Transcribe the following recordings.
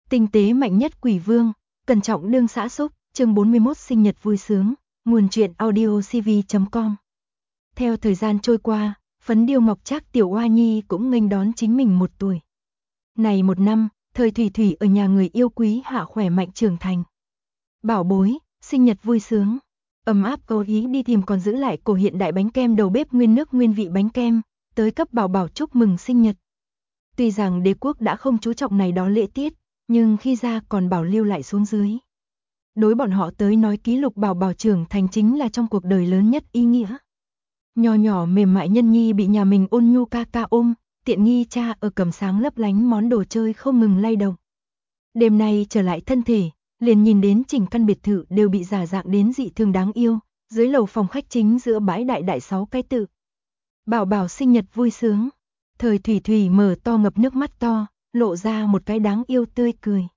Tinh tế mạnh nhất quỷ vương, cẩn trọng đương xã xúc, chương 41 sinh nhật vui sướng, nguồn truyện audio cv.com. Theo thời gian trôi qua, phấn điêu ngọc trác tiểu oa nhi cũng nghênh đón chính mình 1 tuổi. Này 1 năm, thời thủy thủy ở nhà người yêu quý hạ khỏe mạnh trưởng thành. Bảo bối, sinh nhật vui sướng. Ấm áp cố ý đi tìm còn giữ lại cổ hiện đại bánh kem đầu bếp nguyên nước nguyên vị bánh kem, tới cấp bảo bảo chúc mừng sinh nhật. Tuy rằng đế quốc đã không chú trọng này đó lễ tiết, nhưng khi ra còn bảo lưu lại xuống dưới. Đối bọn họ tới nói ký lục bảo bảo trưởng thành chính là trong cuộc đời lớn nhất ý nghĩa. Nhỏ nhỏ mềm mại nhân nhi bị nhà mình ôn nhu ca ca ôm, tiện nghi cha ở cầm sáng lấp lánh món đồ chơi không ngừng lay động. Đêm nay trở lại thân thể, liền nhìn đến chỉnh căn biệt thự đều bị giả dạng đến dị thường đáng yêu, dưới lầu phòng khách chính giữa bãi đại đại 6 cái tự. Bảo bảo sinh nhật vui sướng. Thời thủy thủy mở to ngập nước mắt to, lộ ra một cái đáng yêu tươi cười.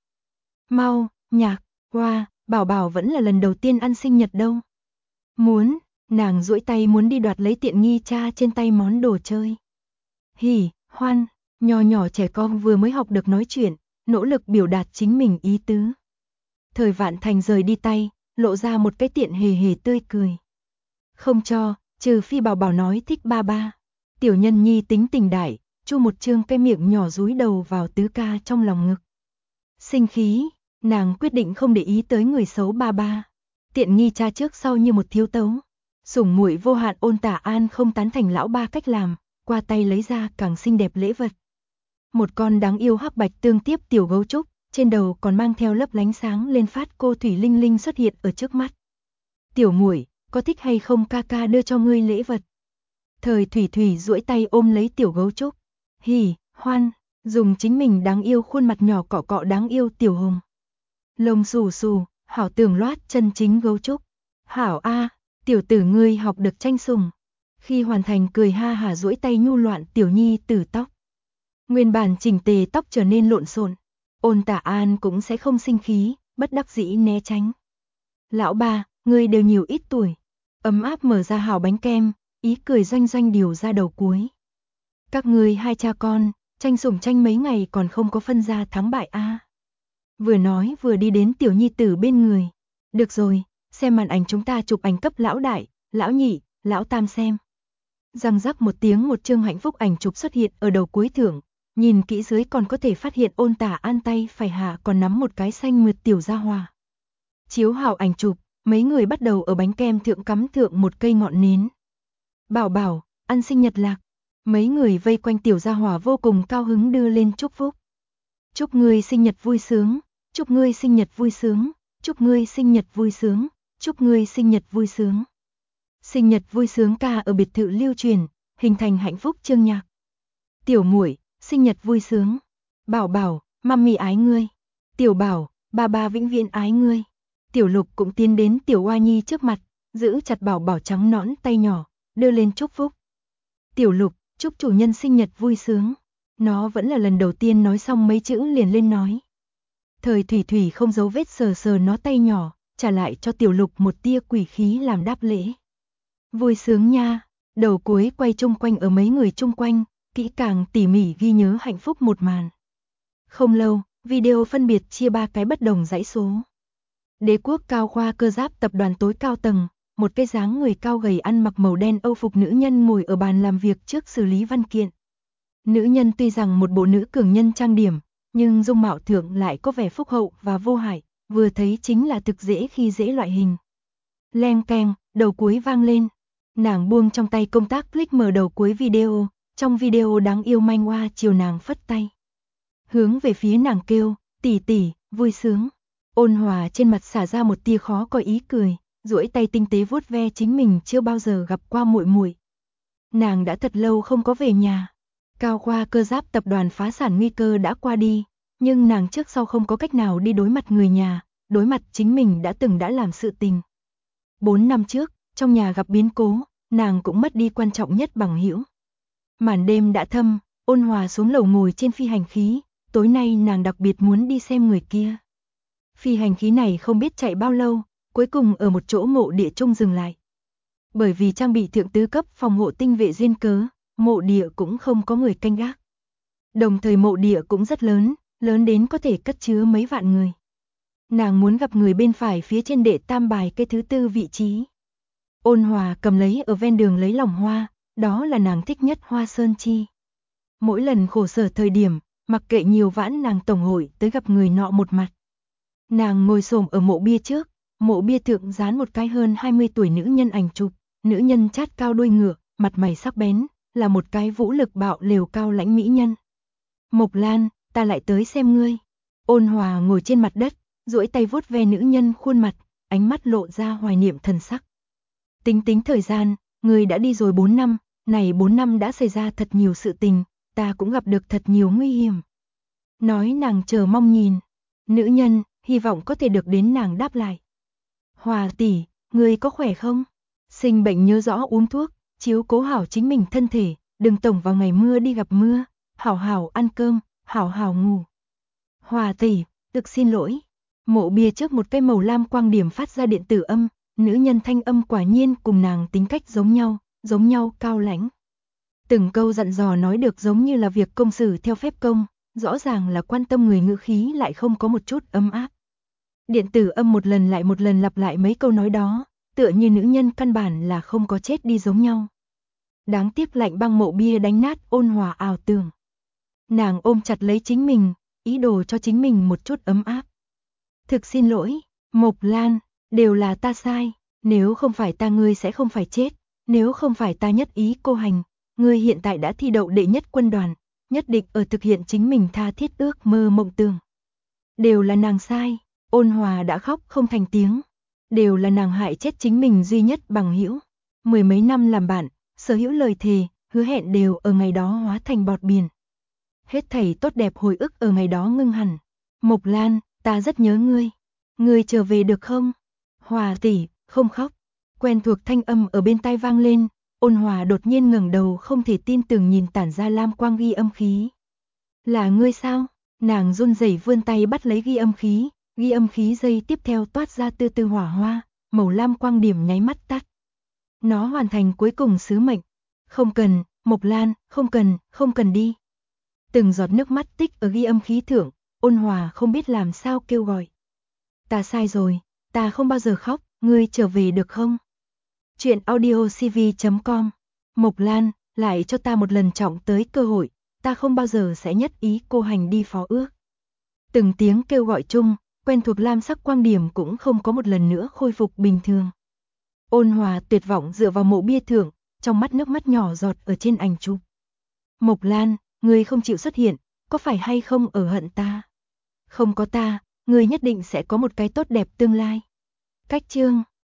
Mau, nhạc, hoa, bảo bảo vẫn là lần đầu tiên ăn sinh nhật đâu. Muốn, nàng duỗi tay muốn đi đoạt lấy tiện nghi cha trên tay món đồ chơi. Hỉ, hoan, nho nhỏ trẻ con vừa mới học được nói chuyện, nỗ lực biểu đạt chính mình ý tứ. Thời Vạn Thành rời đi tay, lộ ra một cái tiện hề hề tươi cười. Không cho, trừ phi bảo bảo nói thích ba ba. Tiểu nhân nhi tính tình đại, chu một trương cái miệng nhỏ dúi đầu vào tứ ca trong lòng ngực. Sinh khí, nàng quyết định không để ý tới người xấu ba ba. Tiện nghi cha trước sau như một thiếu tấu. Sủng muội vô hạn Ôn Tả An không tán thành lão ba cách làm, qua tay lấy ra càng xinh đẹp lễ vật. Một con đáng yêu hắc bạch tương tiếp tiểu gấu trúc, trên đầu còn mang theo lấp lánh sáng lên phát cô thủy linh linh xuất hiện ở trước mắt. Tiểu muội, có thích hay không ca ca đưa cho ngươi lễ vật? Thời thủy thủy duỗi tay ôm lấy tiểu gấu trúc. Hỉ, hoan, dùng chính mình đáng yêu khuôn mặt nhỏ cọ cọ đáng yêu tiểu hồng. Lông xù xù, hảo tưởng loát chân chính gấu trúc. Hảo a, tiểu tử ngươi học được tranh sủng. Khi hoàn thành cười ha hả duỗi tay nhu loạn tiểu nhi tử tóc. Nguyên bản chỉnh tề tóc trở nên lộn xộn. Ôn Tả An cũng sẽ không sinh khí, bất đắc dĩ né tránh. Lão ba, ngươi đều nhiều ít tuổi. Ấm áp mở ra hảo bánh kem, ý cười doanh doanh điều ra đầu cuối. Các ngươi hai cha con, tranh sủng tranh mấy ngày còn không có phân ra thắng bại a. Vừa nói vừa đi đến tiểu nhi tử bên người. Được rồi, xem màn ảnh chúng ta chụp ảnh cấp lão đại, lão nhị, lão tam xem. Răng rắc một tiếng một chương hạnh phúc ảnh chụp xuất hiện ở đầu cuối thưởng. Nhìn kỹ dưới còn có thể phát hiện Ôn Tả An tay phải hạ còn nắm một cái xanh mượt tiểu gia hòa. Chiếu hảo ảnh chụp, mấy người bắt đầu ở bánh kem thượng cắm thượng một cây ngọn nến. Bảo bảo, ăn sinh nhật lạc. Mấy người vây quanh tiểu gia hỏa vô cùng cao hứng đưa lên chúc phúc. Chúc ngươi sinh nhật vui sướng, chúc ngươi sinh nhật vui sướng, chúc ngươi sinh nhật vui sướng, chúc ngươi sinh nhật vui sướng. Sinh nhật vui sướng ca ở biệt thự lưu truyền, hình thành hạnh phúc chương nhạc. Tiểu muội, sinh nhật vui sướng. Bảo bảo, mami ái ngươi. Tiểu bảo, ba ba vĩnh viễn ái ngươi. Tiểu Lục cũng tiến đến tiểu oa nhi trước mặt, giữ chặt bảo bảo trắng nõn tay nhỏ, đưa lên chúc phúc. Tiểu Lục, chúc chủ nhân sinh nhật vui sướng. Nó vẫn là lần đầu tiên nói xong mấy chữ liền lên nói. Thời thủy thủy không giấu vết sờ sờ nó tay nhỏ, trả lại cho Tiểu Lục một tia quỷ khí làm đáp lễ. Vui sướng nha, đầu cuối quay chung quanh ở mấy người chung quanh, kỹ càng tỉ mỉ ghi nhớ hạnh phúc một màn. Không lâu, video phân biệt chia 3 cái bất đồng dãy số. Đế quốc cao khoa cơ giáp tập đoàn tối cao tầng, một cái dáng người cao gầy ăn mặc màu đen Âu phục nữ nhân ngồi ở bàn làm việc trước xử lý văn kiện. Nữ nhân tuy rằng một bộ nữ cường nhân trang điểm, nhưng dung mạo thượng lại có vẻ phúc hậu và vô hại, vừa thấy chính là thực dễ khi dễ loại hình. Leng keng, đầu cuối vang lên. Nàng buông trong tay công tác click mở đầu cuối video, trong video đáng yêu manh hoa chiều nàng phất tay. Hướng về phía nàng kêu, tỷ tỷ, vui sướng. Ôn Hòa trên mặt xả ra một tia khó có ý cười, duỗi tay tinh tế vuốt ve chính mình chưa bao giờ gặp qua muội muội. Nàng đã thật lâu không có về nhà. Cao khoa cơ giáp tập đoàn phá sản nguy cơ đã qua đi, nhưng nàng trước sau không có cách nào đi đối mặt người nhà, đối mặt chính mình đã làm sự tình. 4 năm trước, trong nhà gặp biến cố, nàng cũng mất đi quan trọng nhất bằng hữu. Màn đêm đã thâm, Ôn Hòa xuống lầu ngồi trên phi hành khí, tối nay nàng đặc biệt muốn đi xem người kia. Phi hành khí này không biết chạy bao lâu, cuối cùng ở một chỗ mộ địa chung dừng lại. Bởi vì trang bị thượng tứ cấp phòng hộ tinh vệ duyên cớ, mộ địa cũng không có người canh gác. Đồng thời mộ địa cũng rất lớn, lớn đến có thể cất chứa mấy vạn người. Nàng muốn gặp người bên phải phía trên đệ tam bài cây thứ tư vị trí. Ôn Hòa cầm lấy ở ven đường lấy lòng hoa, đó là nàng thích nhất hoa sơn chi. Mỗi lần khổ sở thời điểm, mặc kệ nhiều vãn nàng tổng hội tới gặp người nọ một mặt. Nàng ngồi xổm ở mộ bia trước, mộ bia thượng dán một cái hơn 20 tuổi nữ nhân ảnh chụp, nữ nhân chát cao đuôi ngựa, mặt mày sắc bén, là một cái vũ lực bạo lều cao lãnh mỹ nhân. Mộc Lan, ta lại tới xem ngươi. Ôn Hòa ngồi trên mặt đất, duỗi tay vuốt ve nữ nhân khuôn mặt, ánh mắt lộ ra hoài niệm thần sắc. Tính thời gian, ngươi đã đi rồi 4 năm, này 4 năm đã xảy ra thật nhiều sự tình, ta cũng gặp được thật nhiều nguy hiểm. Nói nàng chờ mong nhìn, nữ nhân, hy vọng có thể được đến nàng đáp lại. Hòa tỷ, ngươi có khỏe không? Sinh bệnh nhớ rõ uống thuốc, chiếu cố hảo chính mình thân thể, đừng tổng vào ngày mưa đi gặp mưa, hảo hảo ăn cơm, hảo hảo ngủ. Hòa tỷ, thực xin lỗi. Mộ bia trước một cây màu lam quang điểm phát ra điện tử âm, nữ nhân thanh âm quả nhiên cùng nàng tính cách giống nhau cao lãnh. Từng câu dặn dò nói được giống như là việc công xử theo phép công, rõ ràng là quan tâm người ngữ khí lại không có một chút ấm áp. Điện tử âm một lần lại một lần lặp lại mấy câu nói đó, tựa như nữ nhân căn bản là không có chết đi giống nhau. Đáng tiếc lạnh băng mộ bia đánh nát Ôn Hòa ảo tưởng. Nàng ôm chặt lấy chính mình, ý đồ cho chính mình một chút ấm áp. Thực xin lỗi, Mộc Lan, đều là ta sai, nếu không phải ta ngươi sẽ không phải chết, nếu không phải ta nhất ý cô hành, ngươi hiện tại đã thi đậu đệ nhất quân đoàn, nhất định ở thực hiện chính mình tha thiết ước mơ mộng tưởng. Đều là nàng sai, Ôn Hòa đã khóc không thành tiếng, đều là nàng hại chết chính mình duy nhất bằng hữu. Mười mấy năm làm bạn, sở hữu lời thề, hứa hẹn đều ở ngày đó hóa thành bọt biển. Hết thảy tốt đẹp hồi ức ở ngày đó ngưng hẳn. Mộc Lan, ta rất nhớ ngươi. Ngươi trở về được không? Hòa tỷ, không khóc. Quen thuộc thanh âm ở bên tai vang lên, Ôn Hòa đột nhiên ngẩng đầu không thể tin tưởng nhìn tản ra lam quang ghi âm khí. Là ngươi sao? Nàng run rẩy vươn tay bắt lấy ghi âm khí giây tiếp theo toát ra từ từ hỏa hoa, màu lam quang điểm nháy mắt tắt. Nó hoàn thành cuối cùng sứ mệnh. Không cần, Mộc Lan, không cần đi. Từng giọt nước mắt tích ở ghi âm khí thượng, Ôn Hòa không biết làm sao kêu gọi. Ta sai rồi, ta không bao giờ khóc, ngươi trở về được không? Chuyện audiocv.com. Mộc Lan, lại cho ta một lần trọng tới cơ hội, ta không bao giờ sẽ nhất ý cô hành đi phó ước. Từng tiếng kêu gọi chung, quen thuộc lam sắc quang điểm cũng không có một lần nữa khôi phục bình thường. Ôn Hòa tuyệt vọng dựa vào mộ bia thượng, trong mắt nước mắt nhỏ giọt ở trên ảnh chụp. Mộc Lan, ngươi không chịu xuất hiện, có phải hay không ở hận ta? Không có ta, ngươi nhất định sẽ có một cái tốt đẹp tương lai. Cách chương